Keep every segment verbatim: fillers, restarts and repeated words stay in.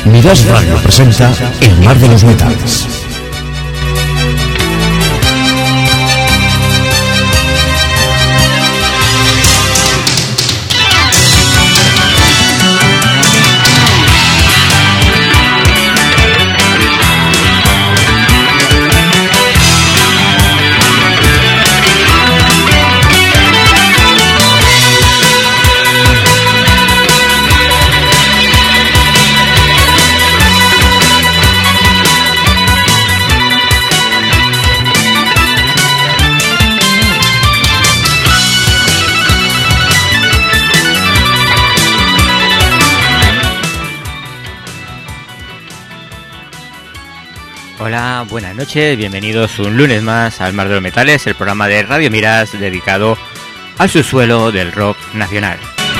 Miras Radio presenta El Mar de los Metales. Hola, buenas noches, bienvenidos un lunes más al Mar de los Metales, el programa de Radio Miras dedicado al subsuelo del rock nacional.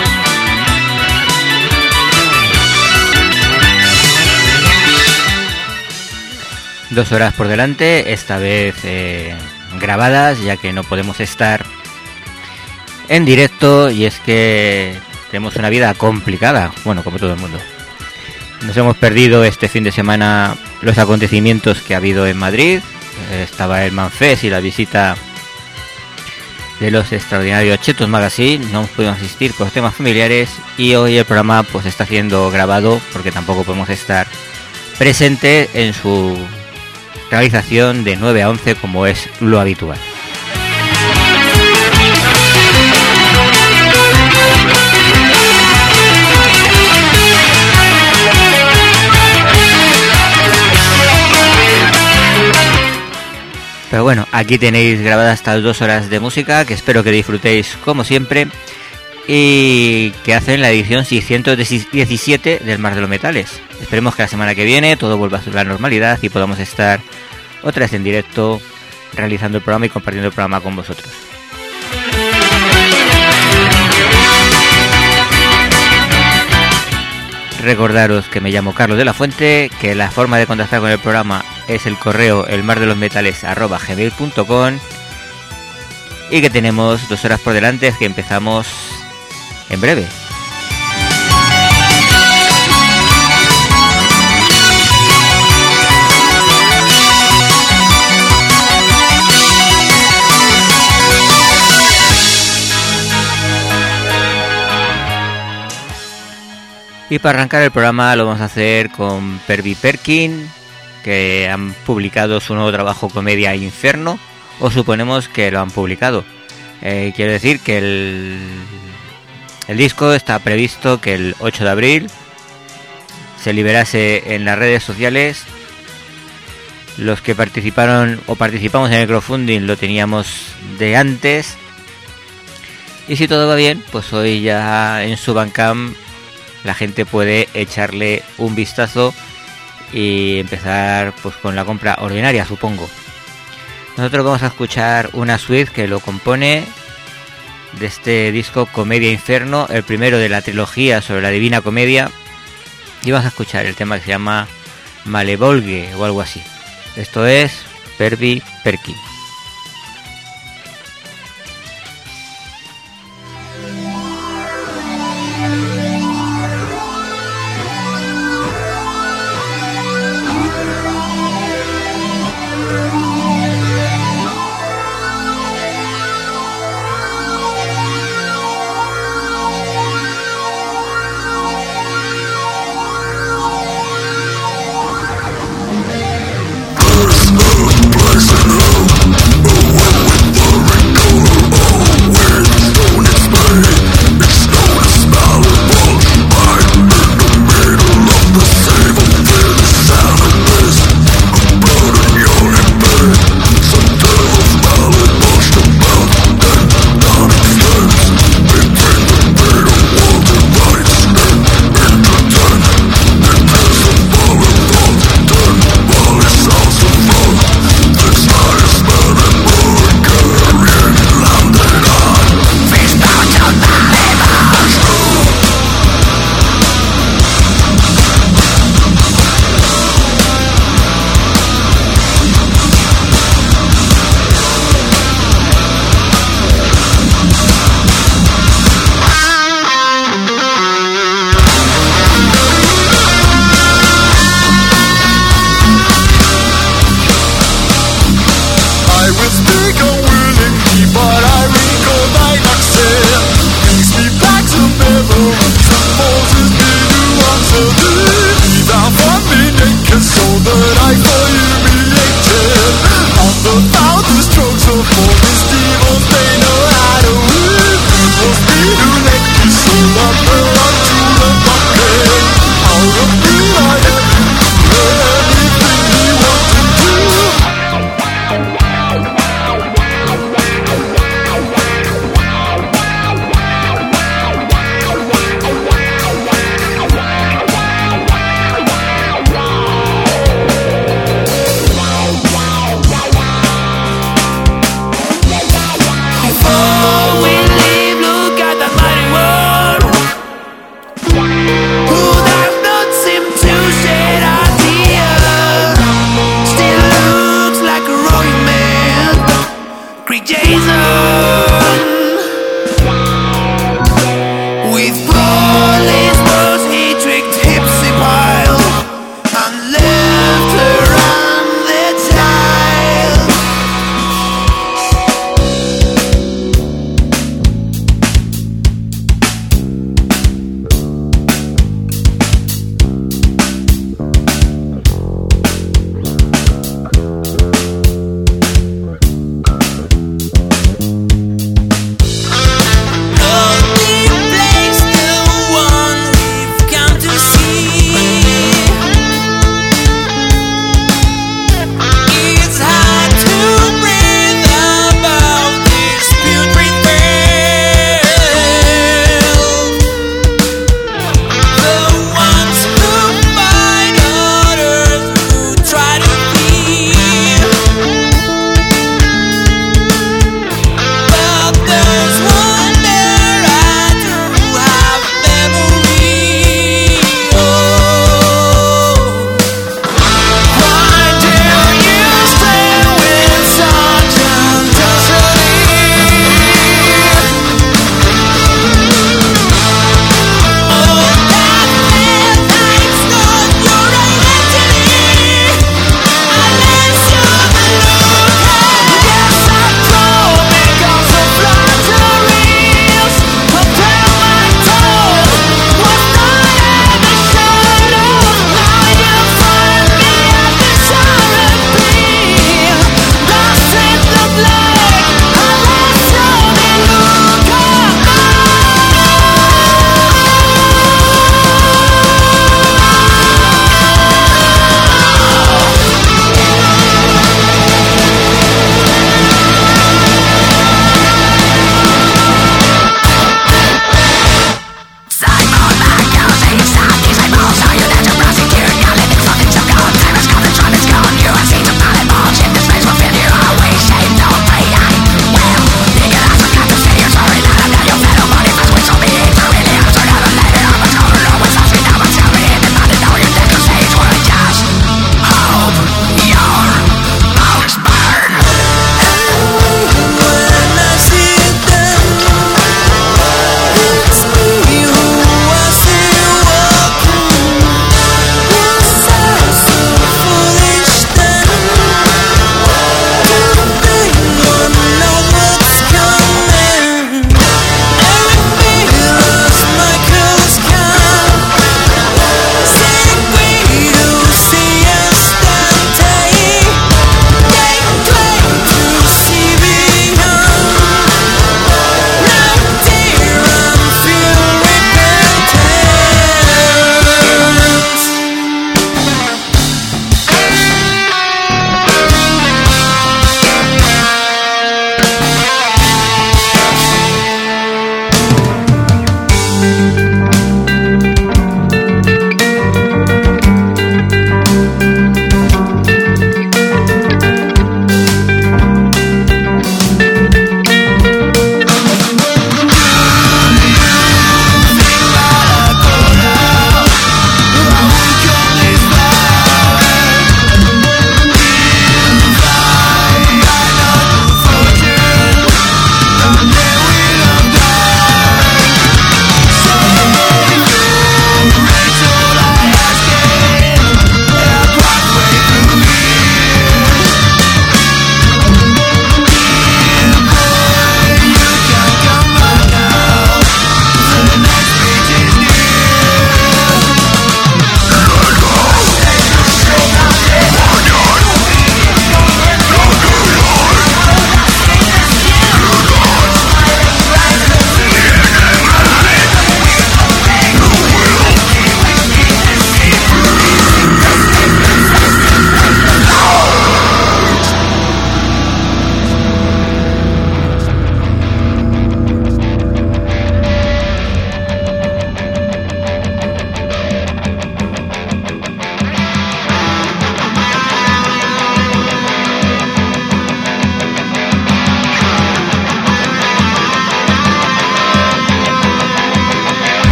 Dos horas por delante, esta vez eh, grabadas, ya que no podemos estar en directo, y es que tenemos una vida complicada, bueno, como todo el mundo. Nos hemos perdido este fin de semana los acontecimientos que ha habido en Madrid. Estaba el Manfest y la visita de los extraordinarios Chetos Magazine. No hemos podido asistir por temas familiares, y hoy el programa pues está siendo grabado porque tampoco podemos estar presente en su realización de nueve a once como es lo habitual. Pero bueno, aquí tenéis grabadas estas dos horas de música que espero que disfrutéis como siempre, y que hacen la edición seiscientos diecisiete del Mar de los Metales. Esperemos que la semana que viene todo vuelva a la normalidad y podamos estar otra vez en directo realizando el programa y compartiendo el programa con vosotros. Recordaros que me llamo Carlos de la Fuente, que la forma de contactar con el programa es el correo elmardelosmetales arroba gmail punto com, y que tenemos dos horas por delante, que empezamos en breve. Y para arrancar el programa lo vamos a hacer con Pervy Perkin, que han publicado su nuevo trabajo Comedia Inferno, o suponemos que lo han publicado. Eh, quiero decir que el, el disco está previsto que el ocho de abril se liberase en las redes sociales. Los que participaron o participamos en el crowdfunding lo teníamos de antes, y si todo va bien, pues hoy ya en su Bandcamp la gente puede echarle un vistazo y empezar pues con la compra ordinaria, supongo. Nosotros vamos a escuchar una suite que lo compone de este disco Comedia Inferno, el primero de la trilogía sobre la Divina Comedia, y vamos a escuchar el tema que se llama Malevolge o algo así. Esto es Pervy Perkin. Person that I saw humiliated. On the thousand strokes of all these demons, they know how to win. It was me who let you surrender unto the bucket. Out of me I let you do anything you want to do.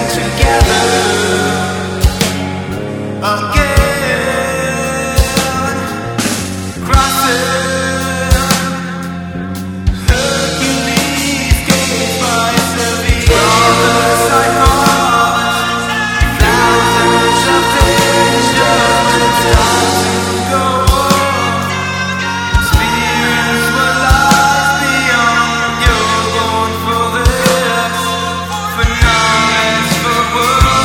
For now, it's for world.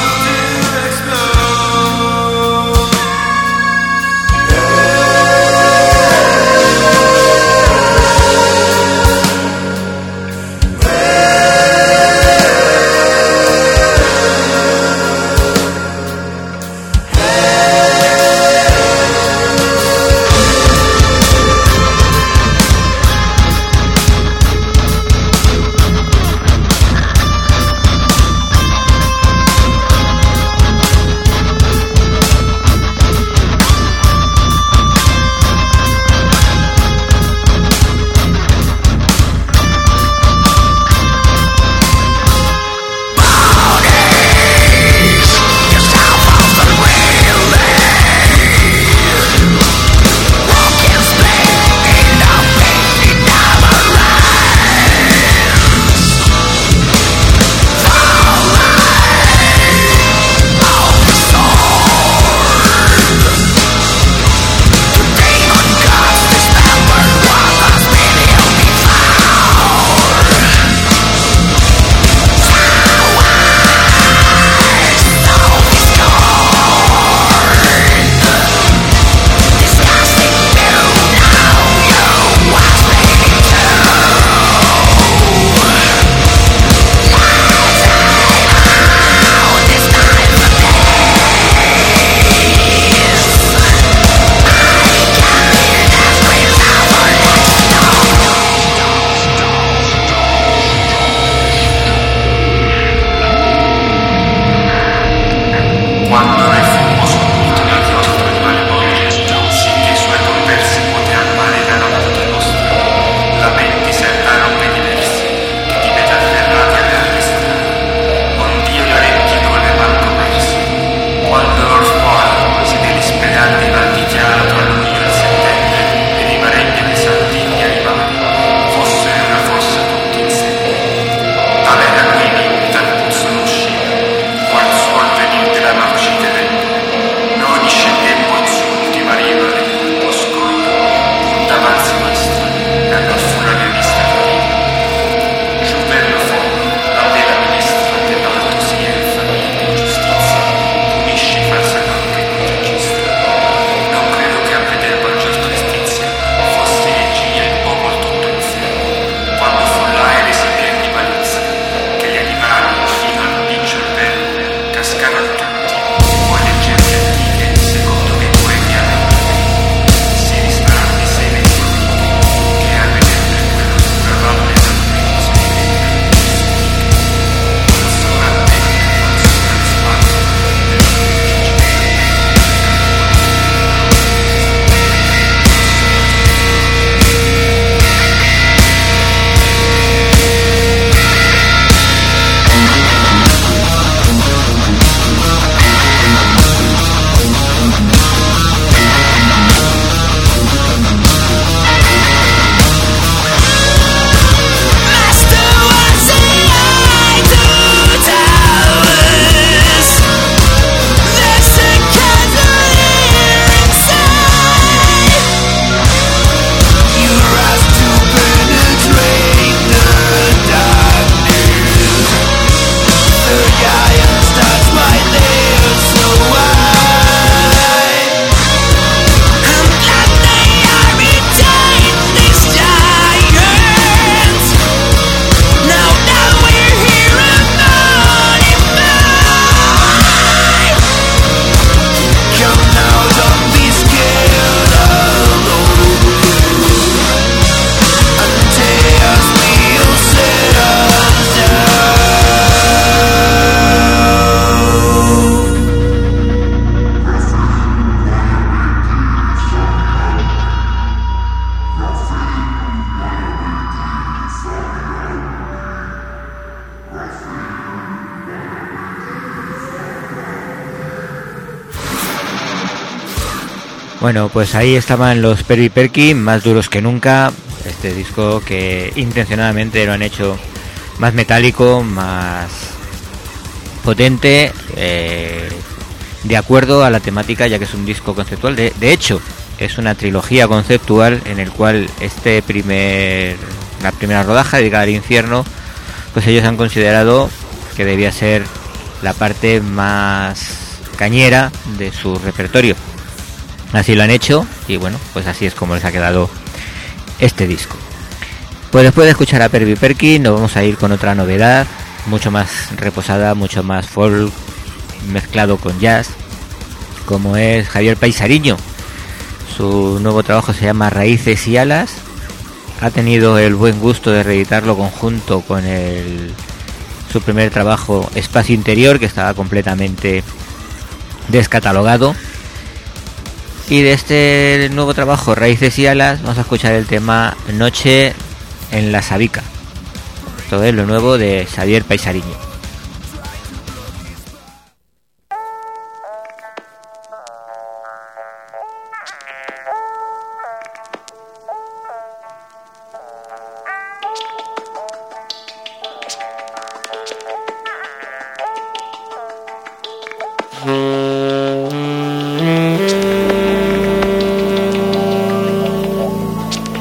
Bueno, pues ahí estaban los Pervy Perkin, más duros que nunca. Este disco que intencionadamente lo han hecho más metálico, más potente, eh, de acuerdo a la temática, ya que es un disco conceptual. De, de hecho, es una trilogía conceptual en el cual este primer, la primera rodaja dedicada al infierno, pues ellos han considerado que debía ser la parte más cañera de su repertorio. Así lo han hecho y bueno, pues así es como les ha quedado este disco. Pues después de escuchar a Pervy Perkin nos vamos a ir con otra novedad, mucho más reposada, mucho más folk mezclado con jazz, como es Javier Paisariño. Su nuevo trabajo se llama Raíces y Alas. Ha tenido el buen gusto de reeditarlo conjunto con el su primer trabajo Espacio Interior, que estaba completamente descatalogado. Y de este nuevo trabajo Raíces y Alas vamos a escuchar el tema Noche en la Sabica. Esto es lo nuevo de Javier Paisariño.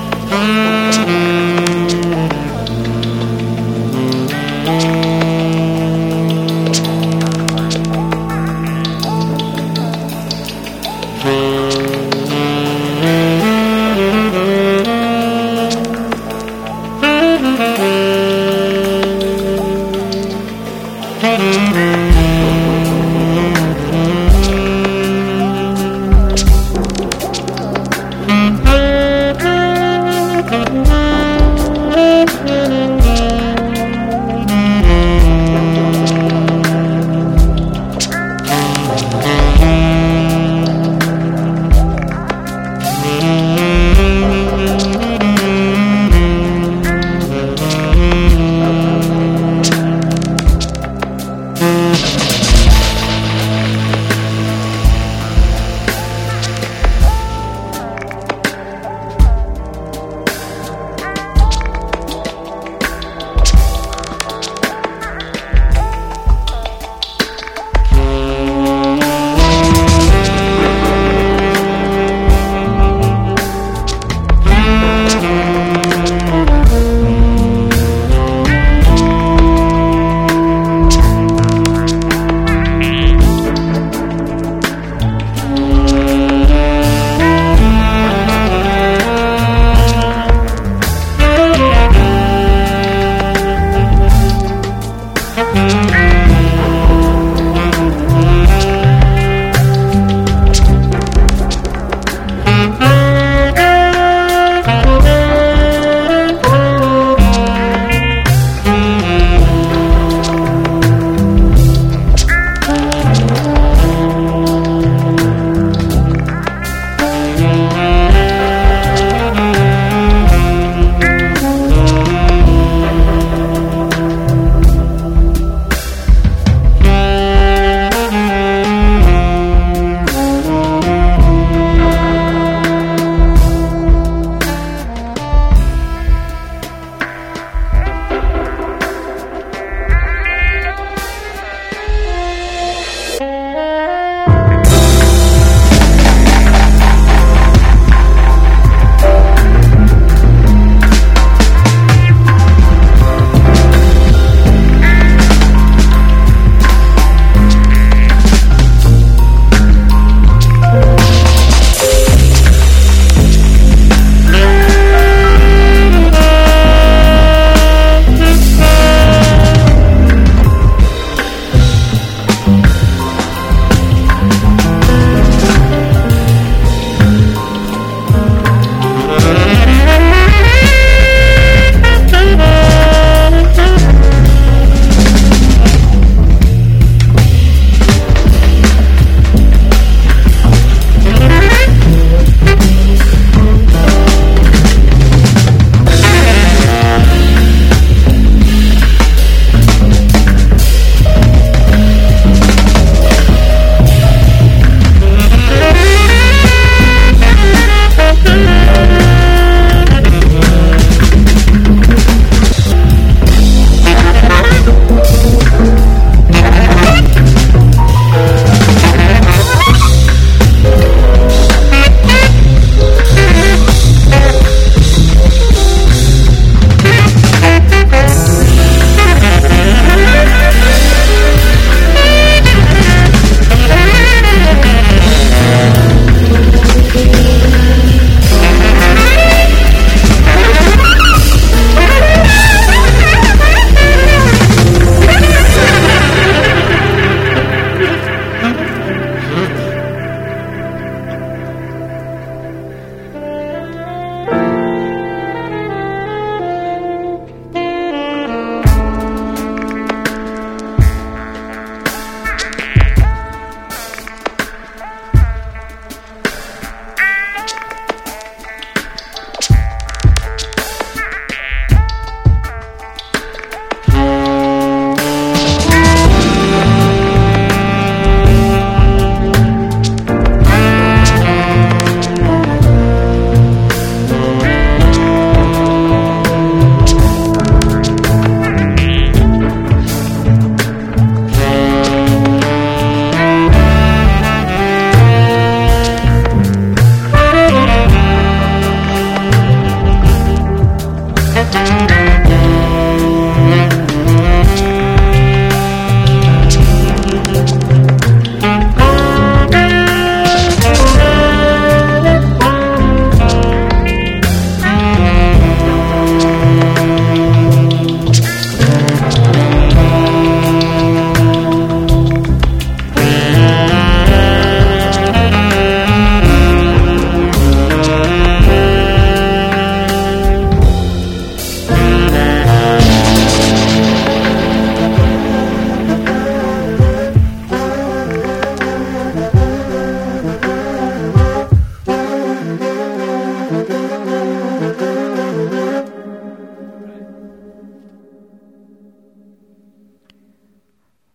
Thank you.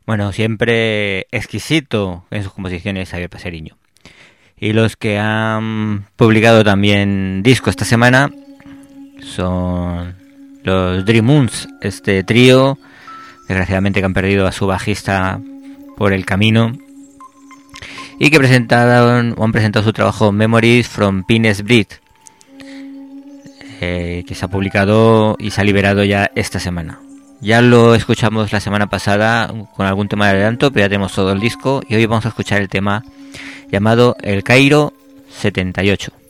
Bueno, siempre exquisito en sus composiciones Xavier Paseriño. Y los que han publicado también disco esta semana son los Dream Moons, este trío, desgraciadamente que han perdido a su bajista por el camino, y que presentaron o han presentado su trabajo Memories from Pines Breed, eh, que se ha publicado y se ha liberado ya esta semana. Ya lo escuchamos la semana pasada con algún tema de adelanto, pero ya tenemos todo el disco y hoy vamos a escuchar el tema llamado El Cairo setenta y ocho.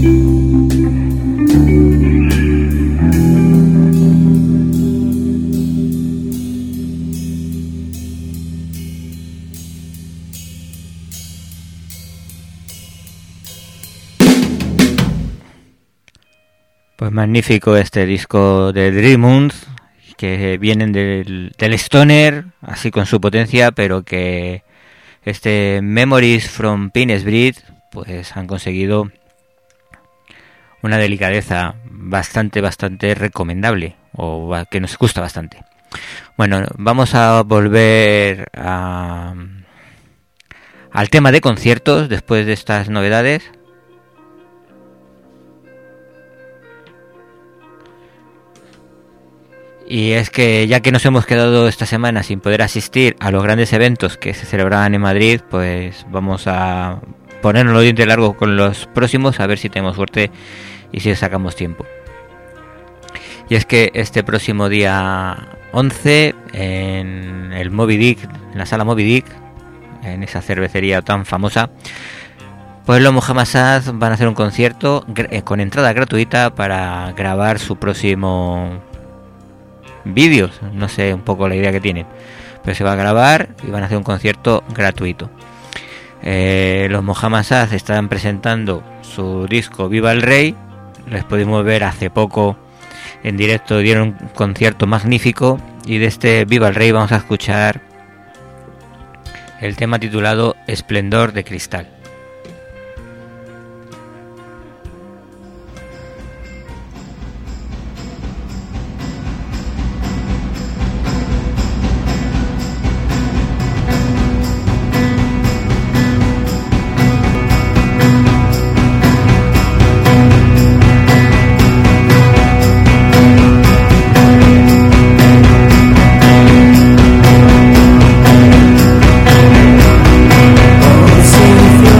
Pues magnífico este disco de Dreamund, que vienen del, del Stoner, así con su potencia, pero que este Memories from Pinesbridge pues han conseguido una delicadeza bastante, bastante recomendable, o que nos gusta bastante. Bueno, vamos a volver a, al tema de conciertos después de estas novedades. Y es que ya que nos hemos quedado esta semana sin poder asistir a los grandes eventos que se celebraban en Madrid, pues vamos a ponernos los dientes largos con los próximos, a ver si tenemos suerte y si sacamos tiempo. Y es que este próximo día once, en el Moby Dick, en la sala Moby Dick, en esa cervecería tan famosa, pues los Mohammad Saz van a hacer un concierto con entrada gratuita para grabar su próximo vídeos, no sé un poco la idea que tienen, pero se va a grabar y van a hacer un concierto gratuito. Eh, los Mohammad Saz están presentando su disco Viva el Rey, les pudimos ver hace poco en directo, dieron un concierto magnífico, y de este Viva el Rey vamos a escuchar el tema titulado Esplendor de Cristal. Sing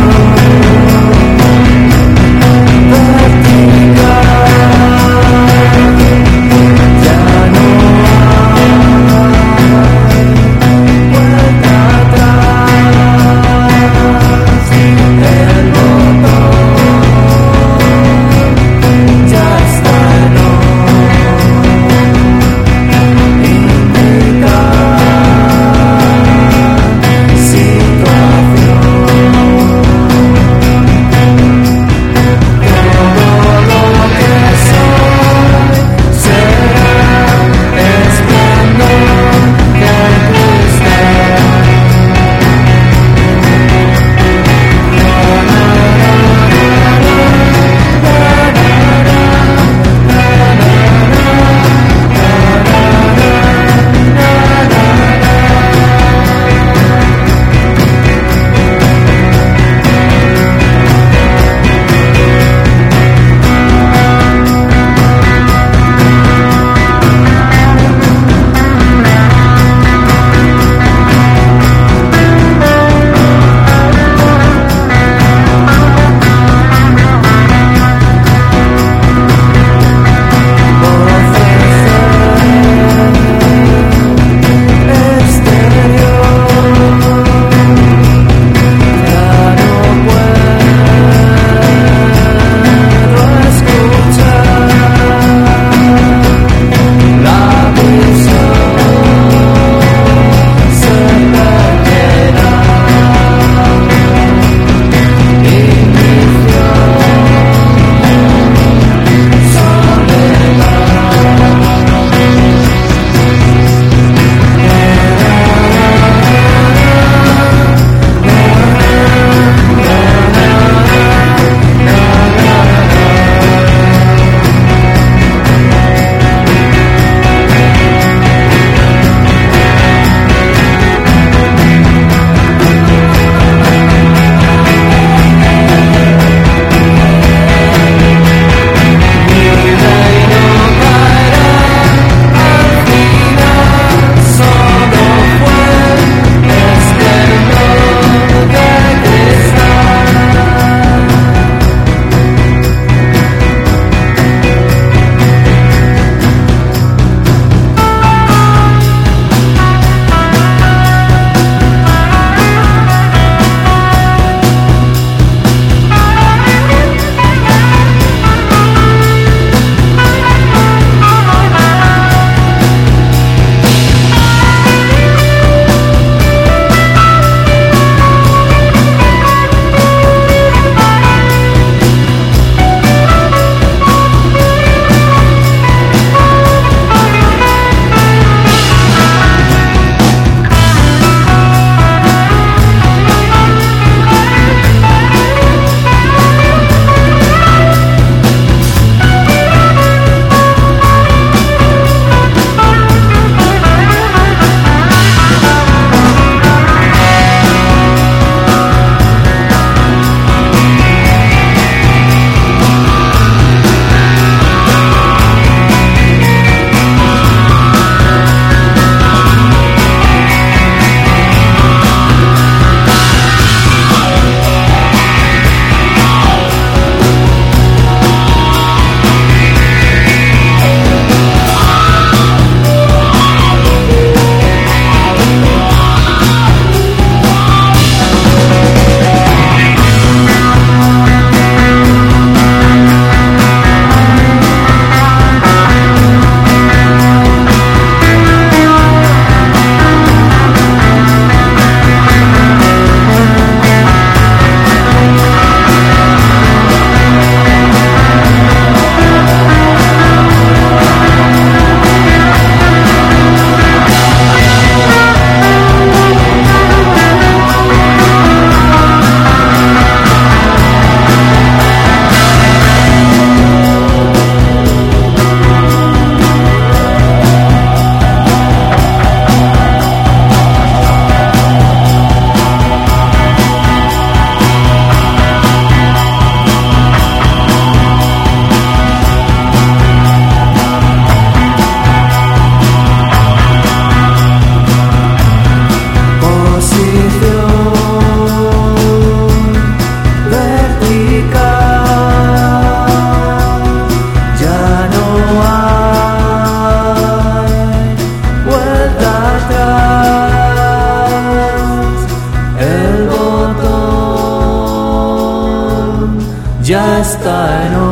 y no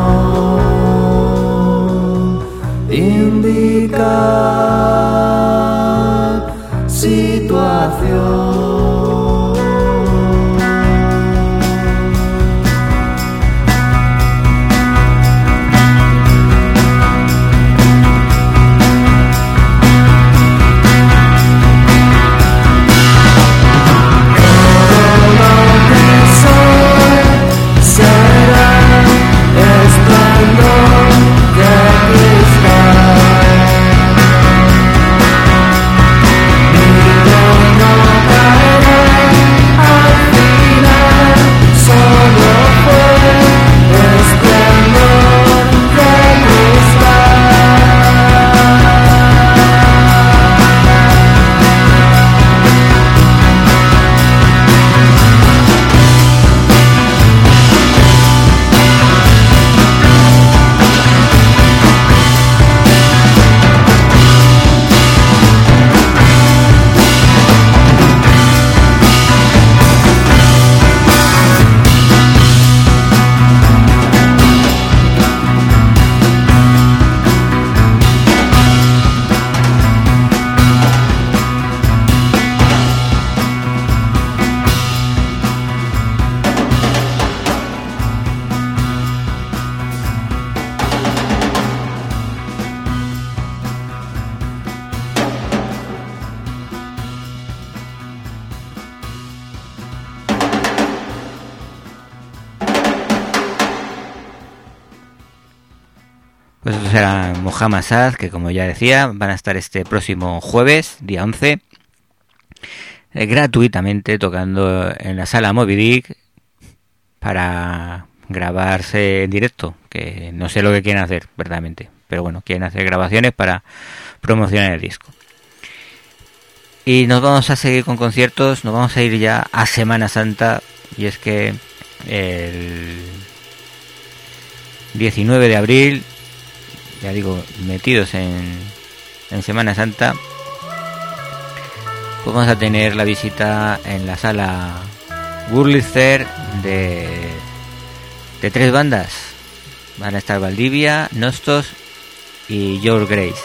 indicar situación. Pues estos eran Mohammad Saad, que como ya decía, van a estar este próximo jueves, día once, eh, gratuitamente tocando en la sala Moby Dick para grabarse en directo, que no sé lo que quieren hacer, verdaderamente, pero bueno, quieren hacer grabaciones para promocionar el disco. Y nos vamos a seguir con conciertos, nos vamos a ir ya a Semana Santa, y es que el diecinueve de abril, ya digo, metidos en, en Semana Santa, pues vamos a tener la visita en la sala Wurlitzer de, de tres bandas. Van a estar Valdivia, Nostos y Your Grace.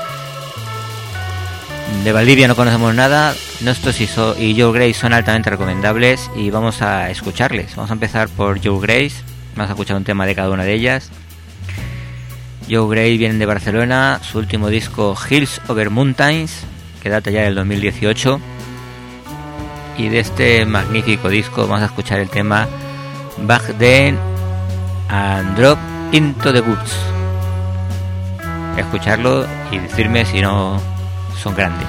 De Valdivia no conocemos nada, Nostos y, so, y Your Grace son altamente recomendables y vamos a escucharles. Vamos a empezar por Your Grace, vamos a escuchar un tema de cada una de ellas. Your Grace vienen de Barcelona, su último disco Hills Over Mountains, que data ya del dos mil dieciocho, y de este magnífico disco vamos a escuchar el tema Back Then and Drop Into the Woods. Escucharlo y decirme si no son grandes.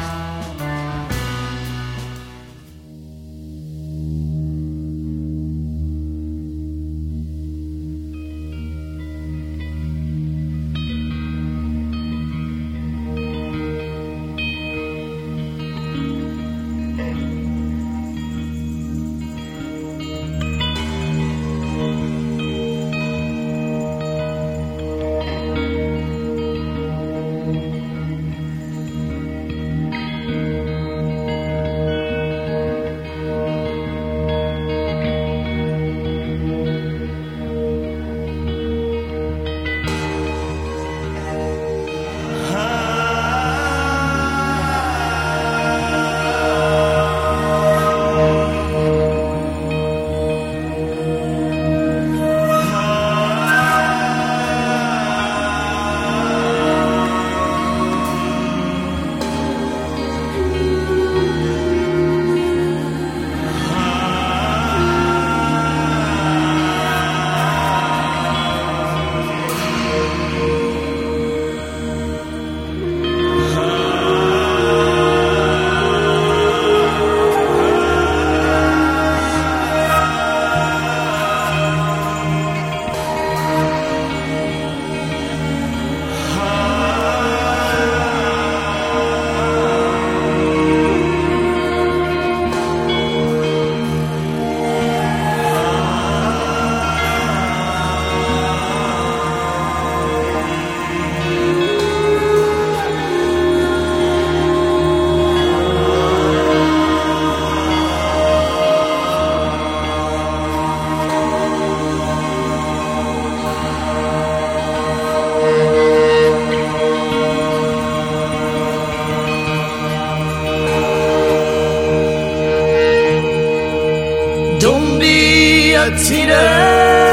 a teener.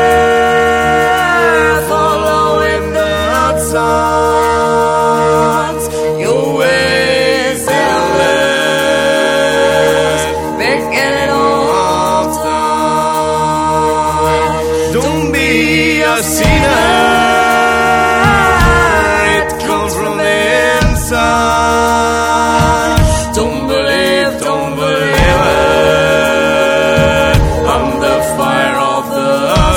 Following the thoughts, your ways endless, beginning all time. Don't be a sinner. It comes from the inside. Don't believe, don't believe it. I'm the fire of the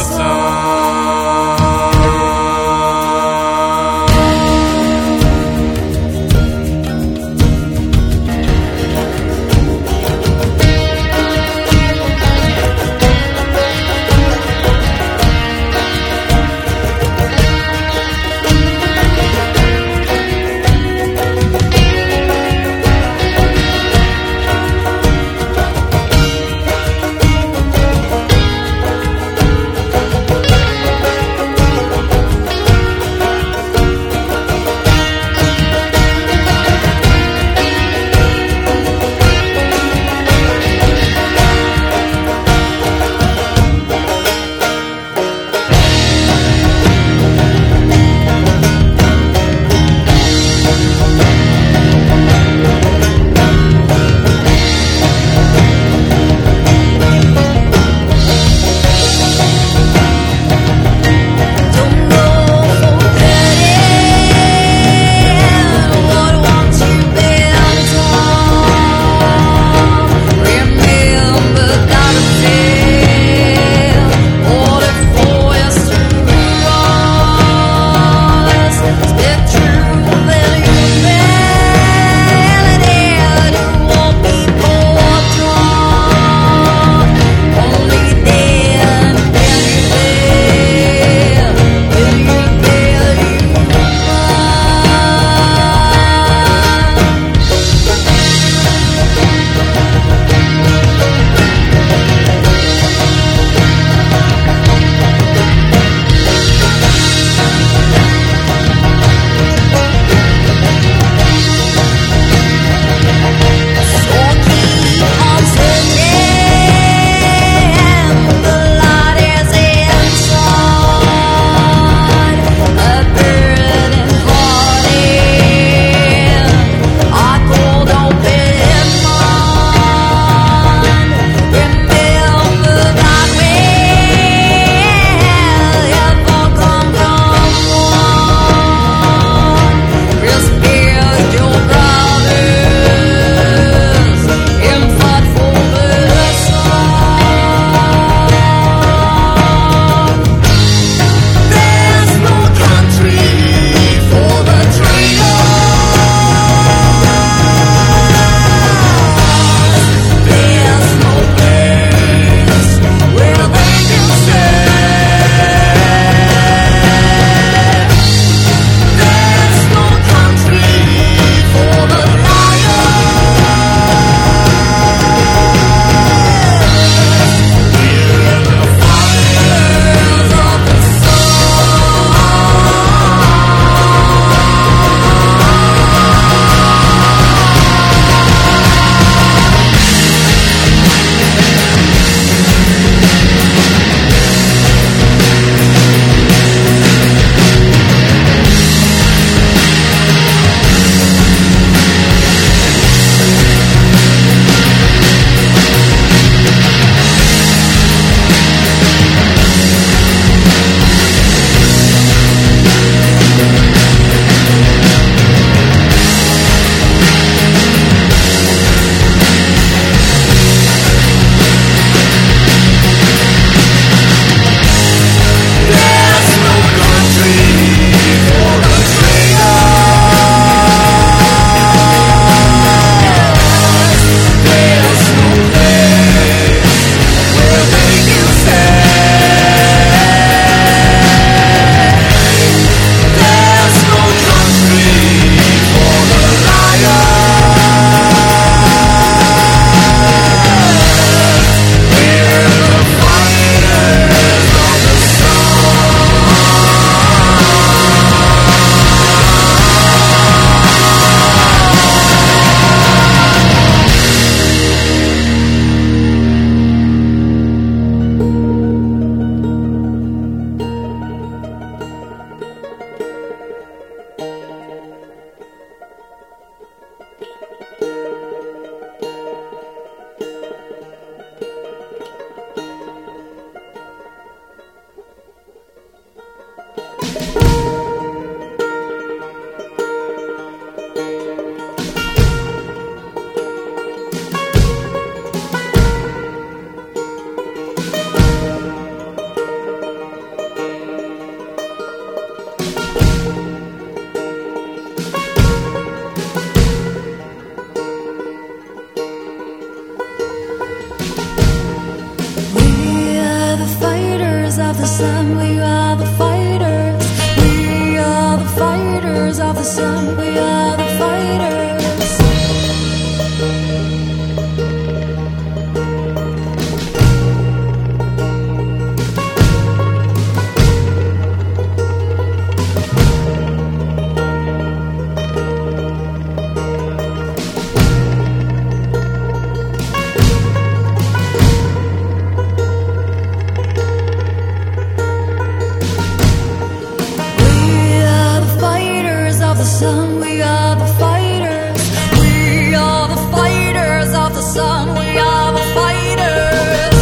sun, we are the fighters. We are the fighters of the sun, we are the fighters.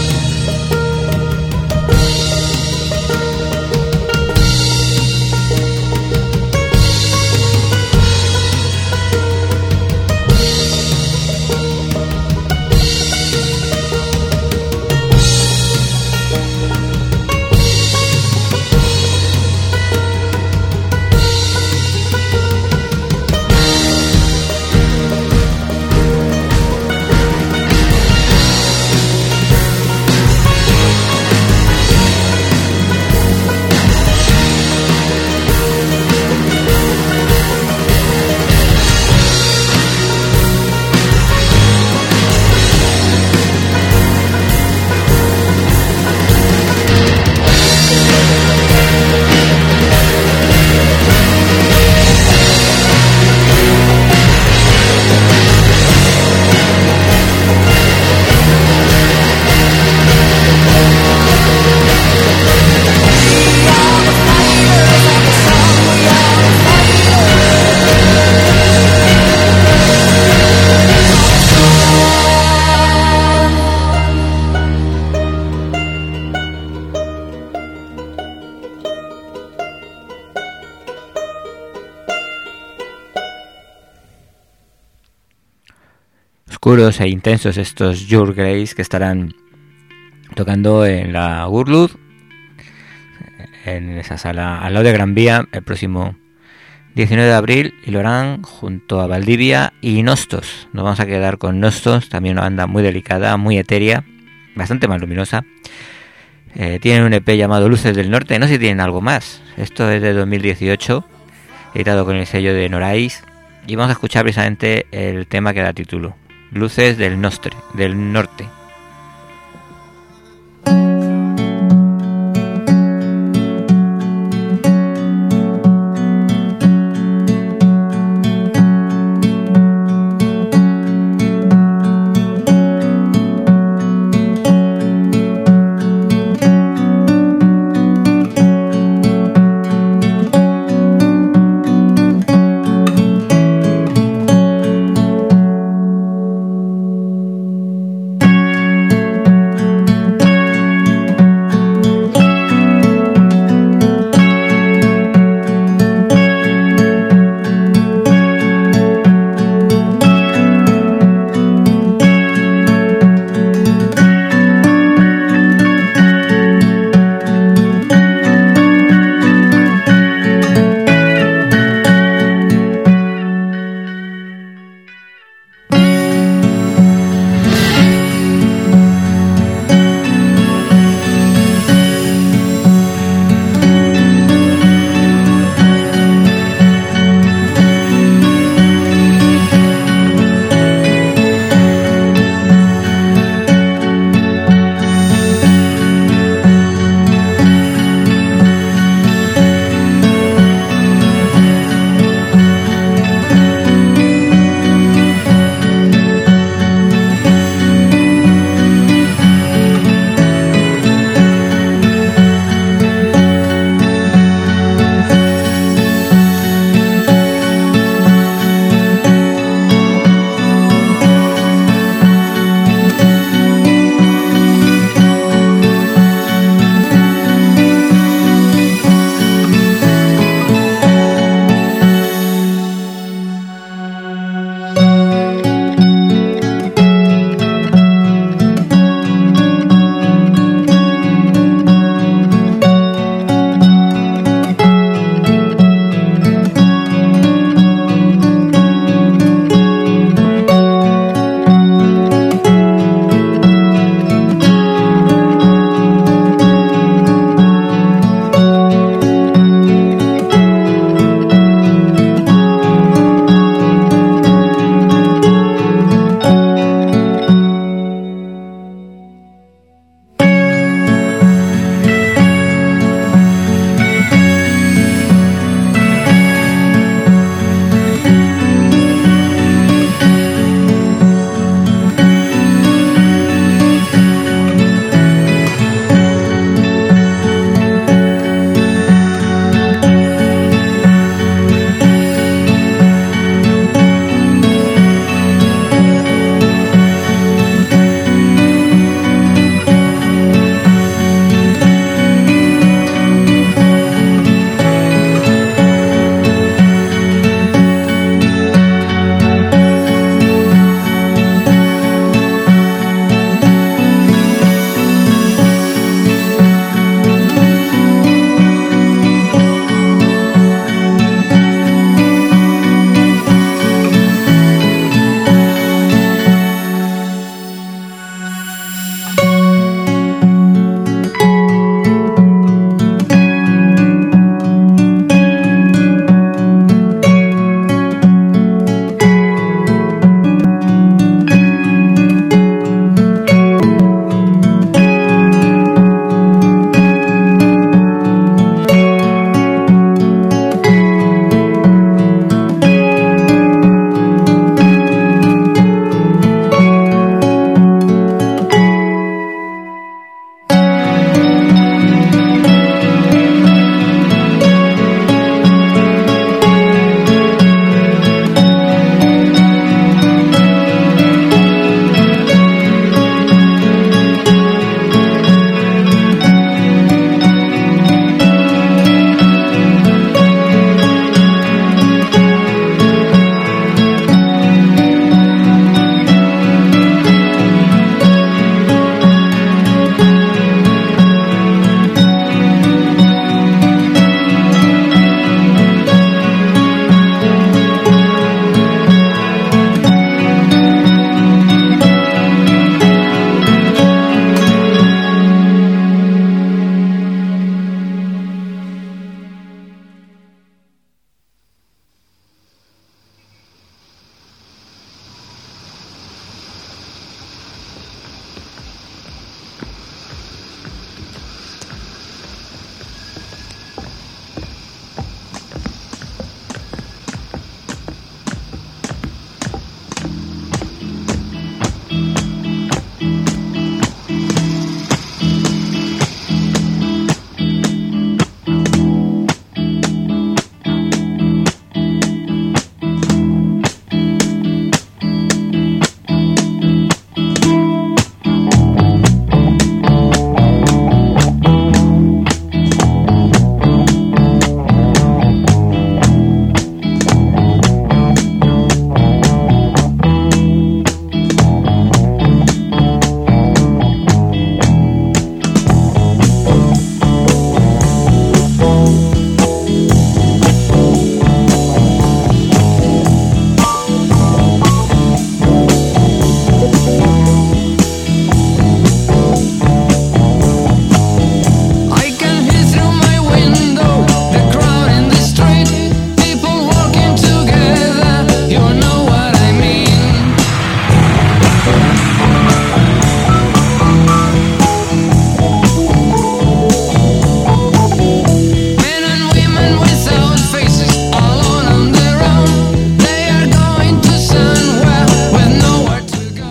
Oscuros e intensos estos Your Grace que estarán tocando en la Gurlud, en esa sala al lado de Gran Vía, el próximo diecinueve de abril, y lo harán junto a Valdivia y Nostos. Nos vamos a quedar con Nostos, también una banda muy delicada, muy etérea, bastante más luminosa. Eh, tienen un E P llamado Luces del Norte, no sé si tienen algo más. Esto es de dos mil dieciocho, editado con el sello de Norais, y vamos a escuchar precisamente el tema que da título, Luces del Nostre, del Norte. Thank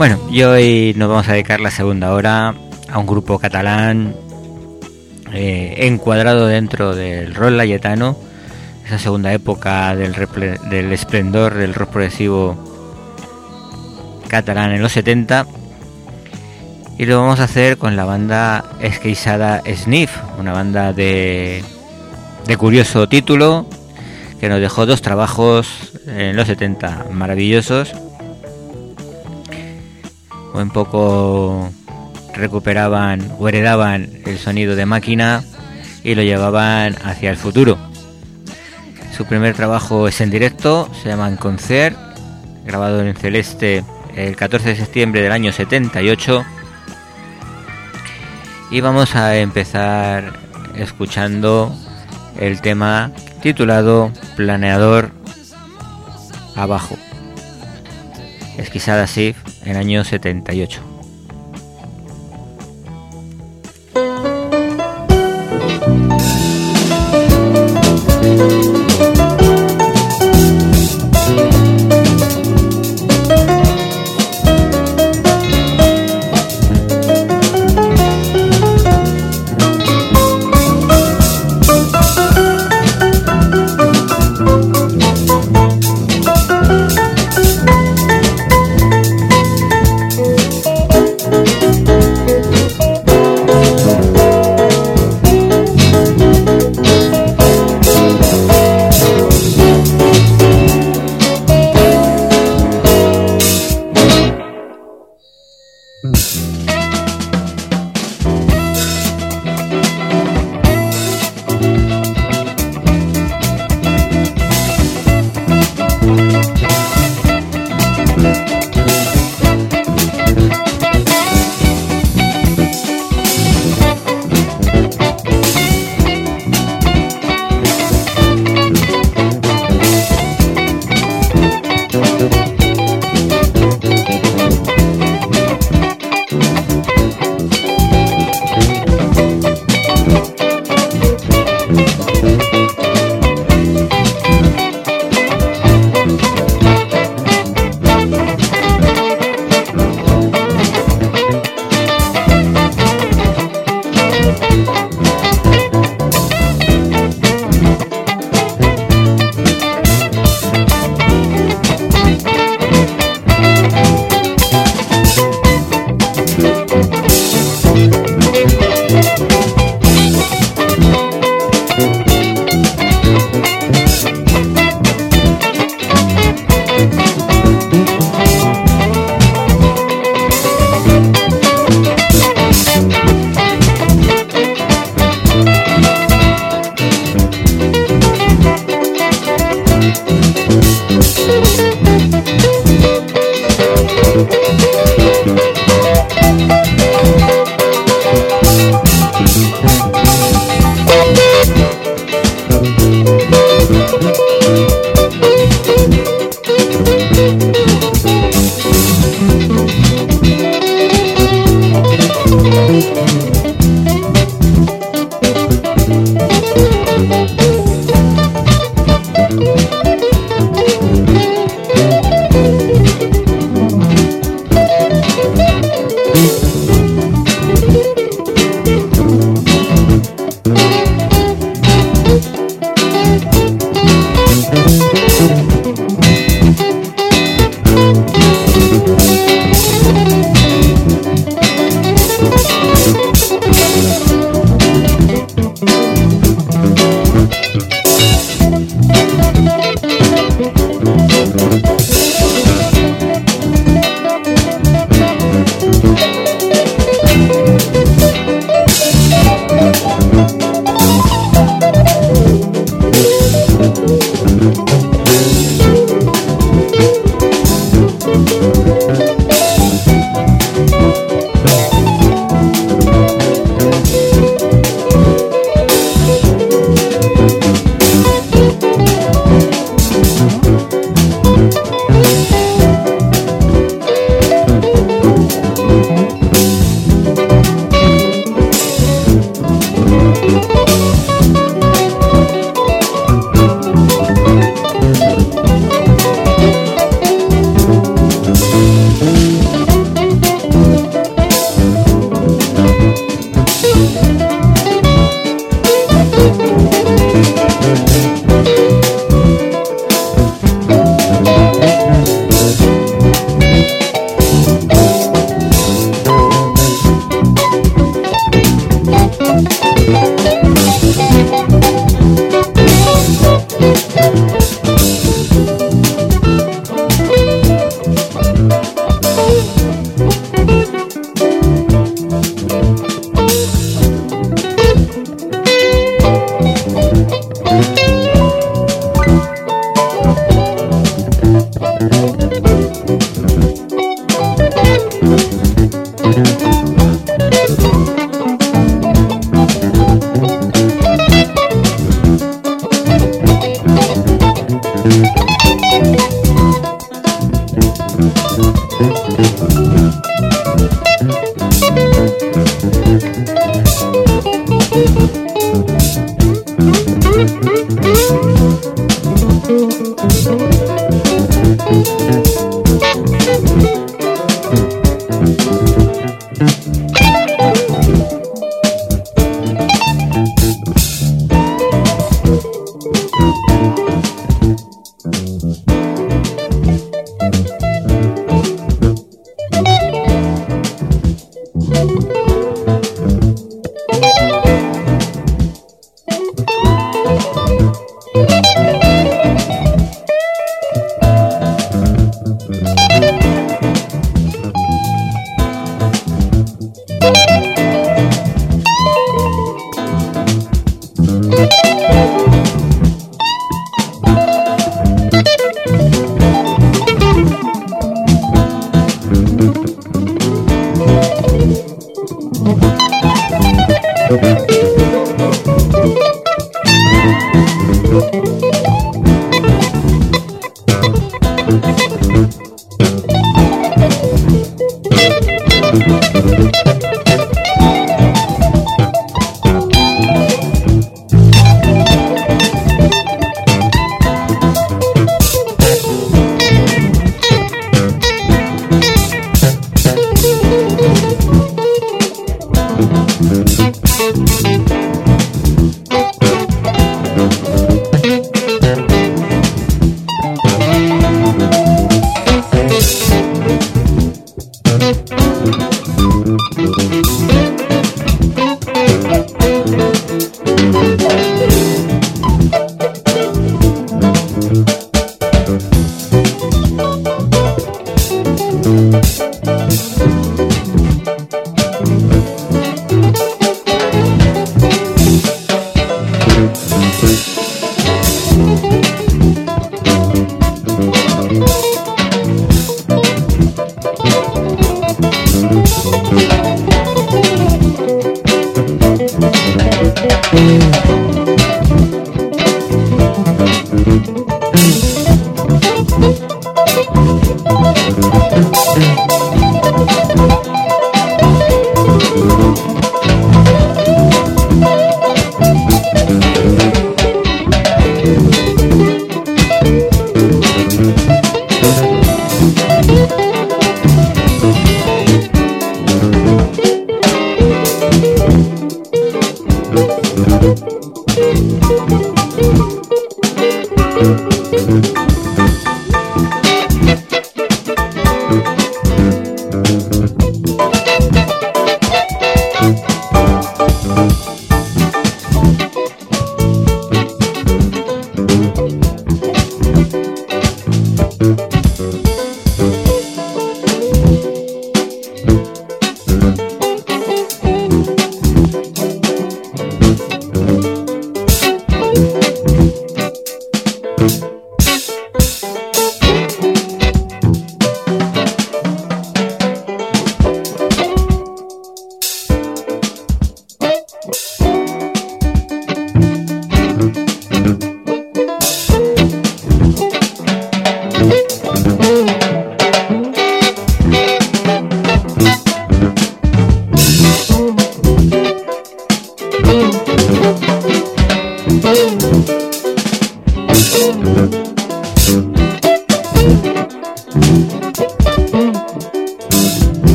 Bueno, y hoy nos vamos a dedicar la segunda hora a un grupo catalán eh, encuadrado dentro del rock layetano, esa segunda época del, repre- del esplendor del rock progresivo catalán en los setenta, y lo vamos a hacer con la banda esqueixada Sniff, una banda de, de curioso título que nos dejó dos trabajos en los setenta maravillosos. Un poco recuperaban o heredaban el sonido de Máquina y lo llevaban hacia el futuro. Su primer trabajo es en directo, se llama En Concert, grabado en Celeste el catorce de septiembre del año setenta y ocho. Y vamos a empezar escuchando el tema titulado Planeador Abajo. Esqueixada Sniff en año setenta y ocho.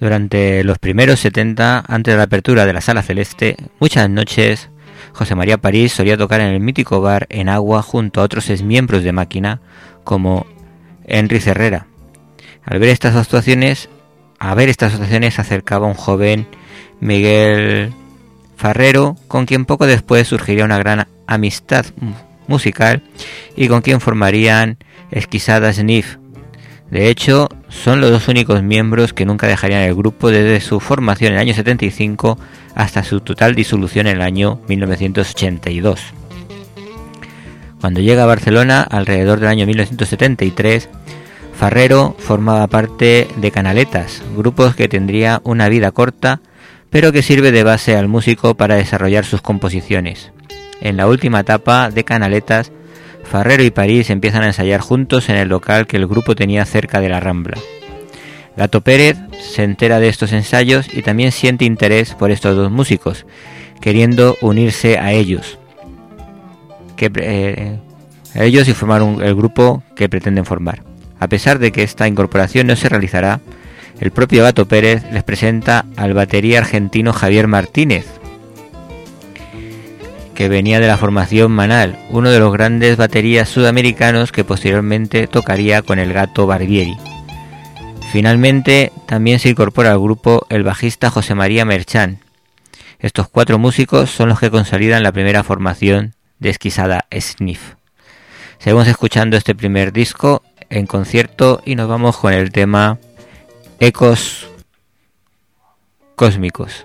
Durante los primeros setenta, antes de la apertura de la Sala Celeste, muchas noches José María París solía tocar en el mítico bar En Agua junto a otros exmiembros de Máquina como Henry Herrera. Al ver estas actuaciones, a ver estas actuaciones se acercaba un joven Miguel Farrero, con quien poco después surgiría una gran amistad musical y con quien formarían Esquisada Sniff. De hecho, son los dos únicos miembros que nunca dejarían el grupo desde su formación en el año setenta y cinco hasta su total disolución en el año mil novecientos ochenta y dos. Cuando llega a Barcelona, alrededor del año mil novecientos setenta y tres, Farrero formaba parte de Canaletas, grupos que tendría una vida corta, pero que sirve de base al músico para desarrollar sus composiciones. En la última etapa de Canaletas, Farrero y París empiezan a ensayar juntos en el local que el grupo tenía cerca de la Rambla. Gato Pérez se entera de estos ensayos y también siente interés por estos dos músicos, queriendo unirse a ellos, que, eh, a ellos y formar un, el grupo que pretenden formar. A pesar de que esta incorporación no se realizará, el propio Gato Pérez les presenta al batería argentino Javier Martínez, que venía de la formación Manal, uno de los grandes baterías sudamericanos que posteriormente tocaría con el Gato Barbieri. Finalmente, también se incorpora al grupo el bajista José María Merchán. Estos cuatro músicos son los que consolidan la primera formación de Esquisada Sniff. Seguimos escuchando este primer disco en concierto y nos vamos con el tema Ecos Cósmicos.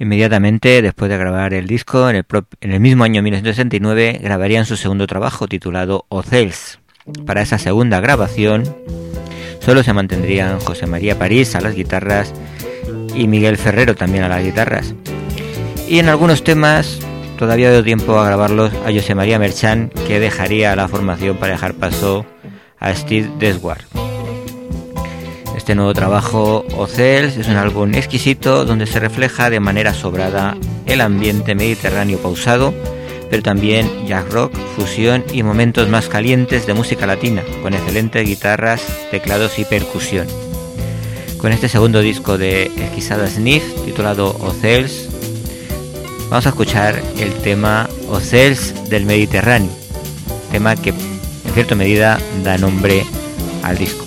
Inmediatamente después de grabar el disco, en el, pro- en el mismo año mil novecientos sesenta y nueve, grabarían su segundo trabajo titulado Ocels. Para esa segunda grabación solo se mantendrían José María París a las guitarras y Miguel Ferrero también a las guitarras. Y en algunos temas todavía dio tiempo a grabarlos a José María Merchán, que dejaría la formación para dejar paso a Steve Deswar. Este nuevo trabajo, Ocels, es un álbum exquisito donde se refleja de manera sobrada el ambiente mediterráneo pausado, pero también jazz rock, fusión y momentos más calientes de música latina, con excelentes guitarras, teclados y percusión. Con este segundo disco de Exquisada Sniff, titulado Ocels, vamos a escuchar el tema Ocels del Mediterráneo, tema que en cierta medida da nombre al disco.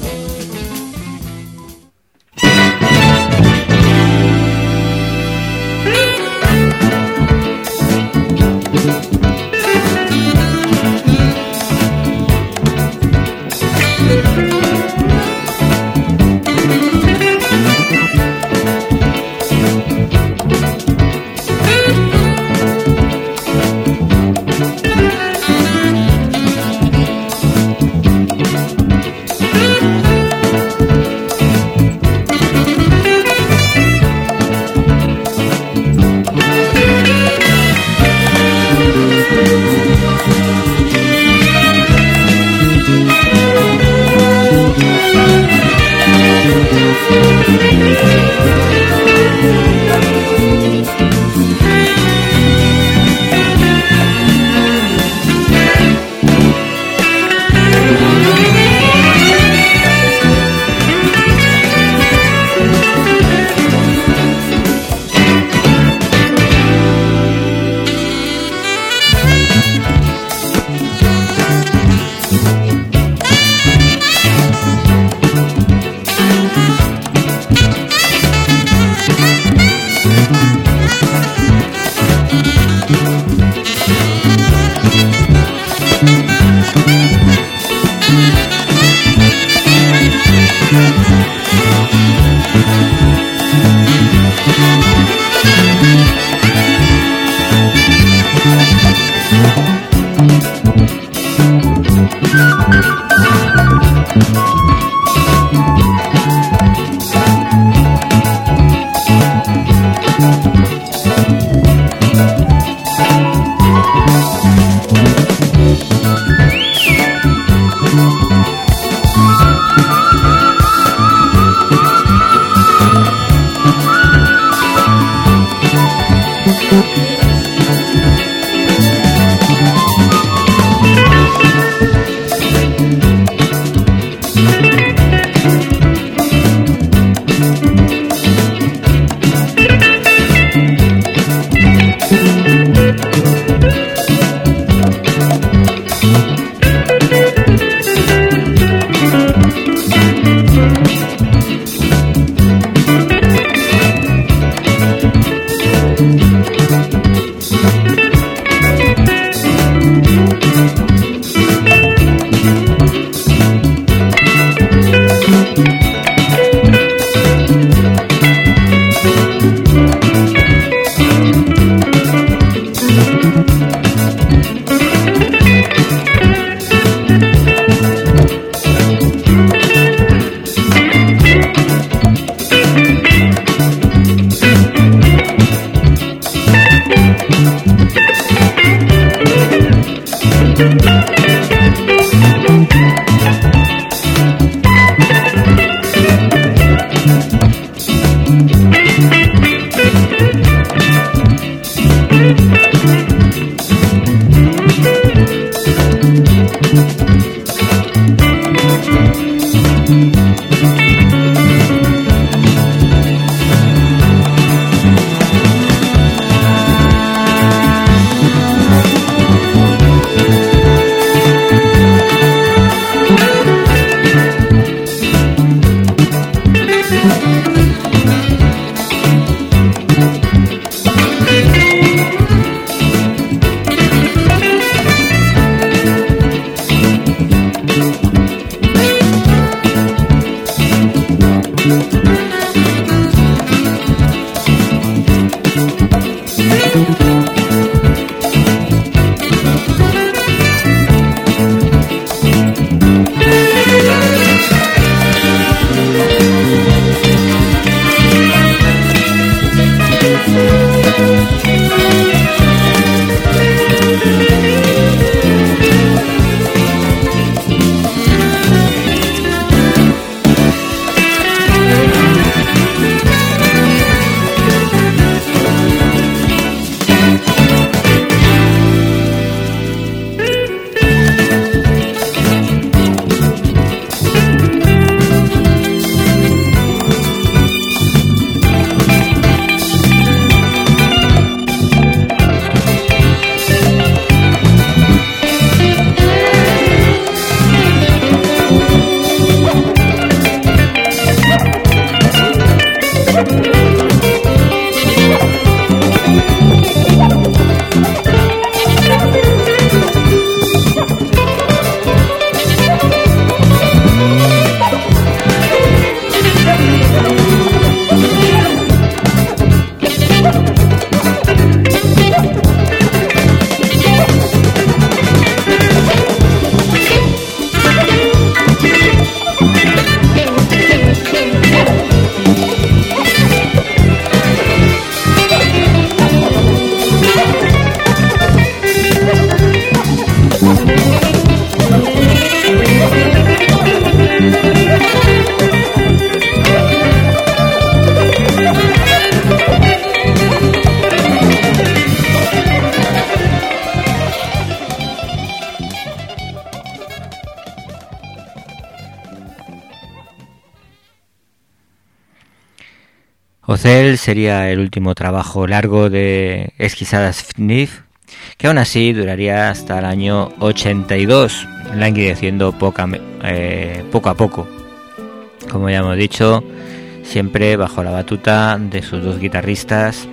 Ocel sería el último trabajo largo de Esquisadas Sniff, que aún así duraría hasta el año ochenta y dos, languideciendo poca, eh, poco a poco. Como ya hemos dicho, siempre bajo la batuta de sus dos guitarristas,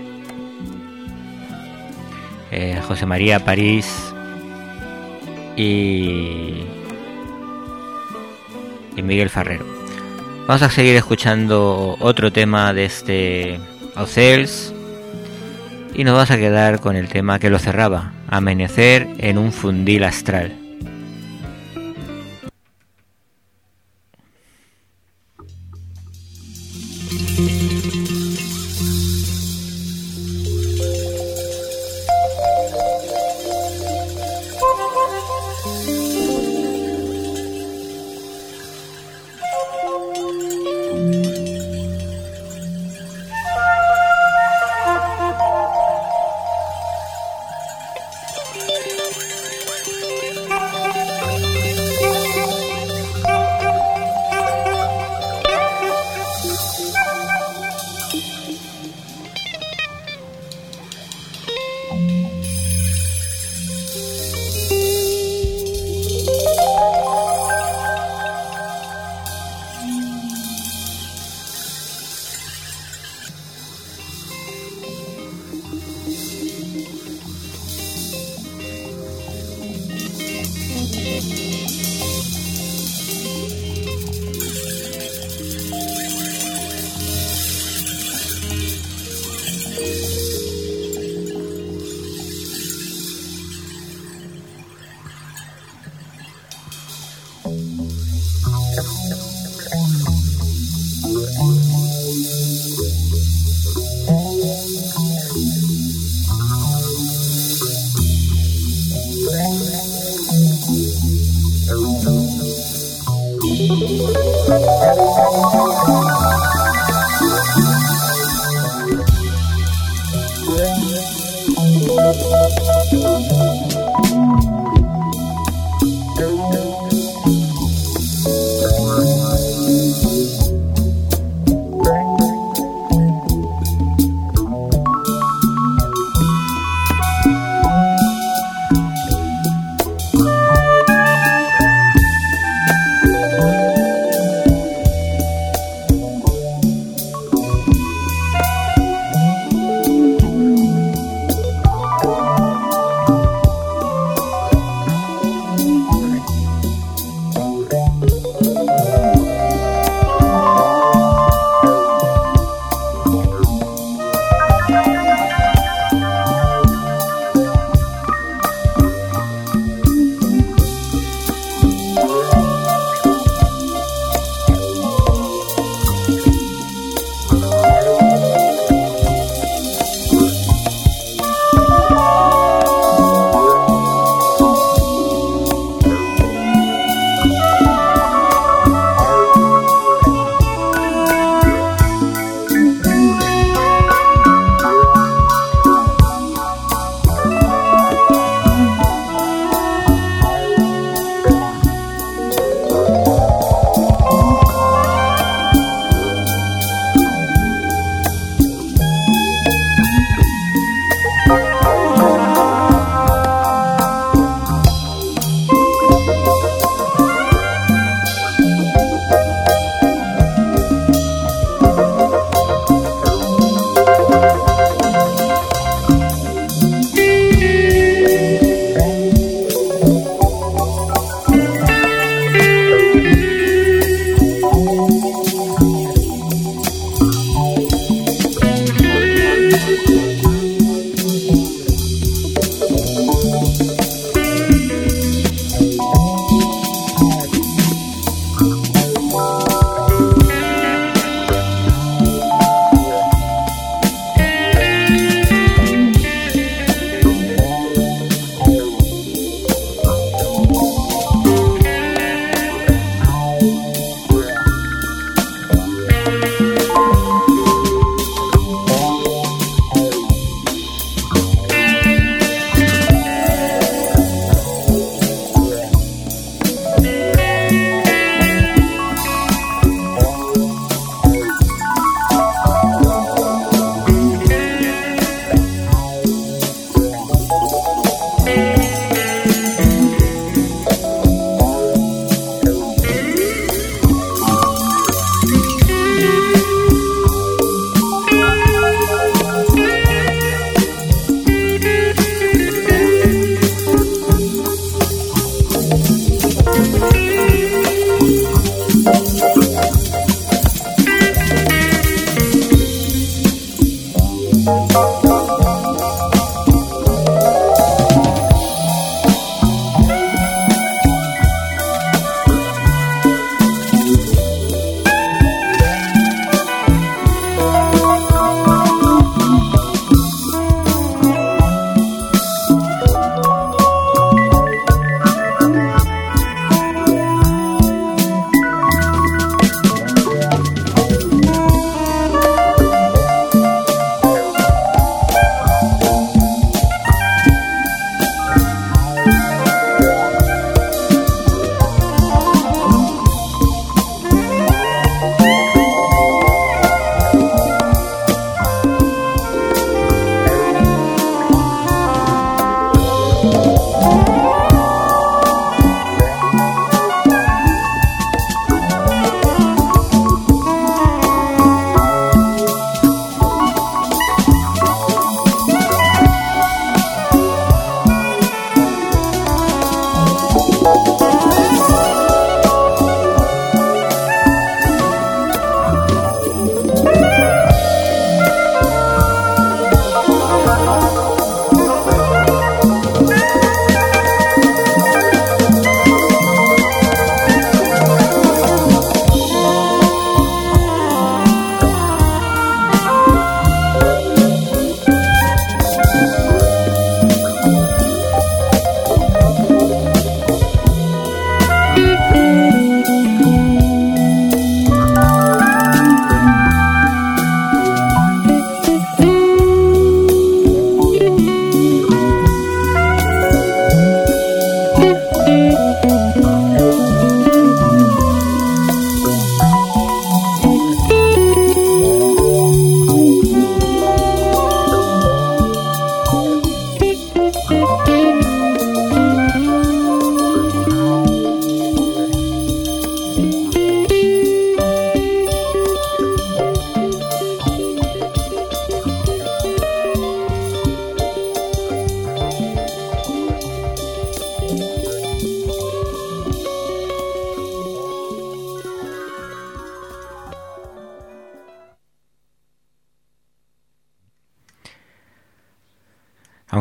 eh, José María París y, y Miguel Ferrero. Vamos a seguir escuchando otro tema de este Ocels y nos vamos a quedar con el tema que lo cerraba, Amanecer en un fundil astral.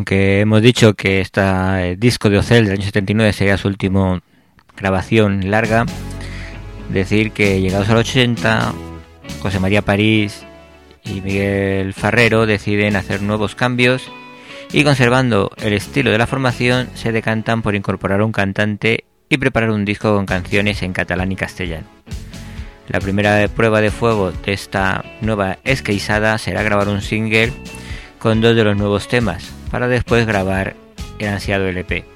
aunque hemos dicho que este disco de Ocel del año setenta y nueve sería su última grabación larga, decir que llegados al ochenta, José María París y Miguel Farrero deciden hacer nuevos cambios y, conservando el estilo de la formación, se decantan por incorporar un cantante y preparar un disco con canciones en catalán y castellano. La primera prueba de fuego de esta nueva esqueizada será grabar un single con dos de los nuevos temas, para después grabar el ansiado L P.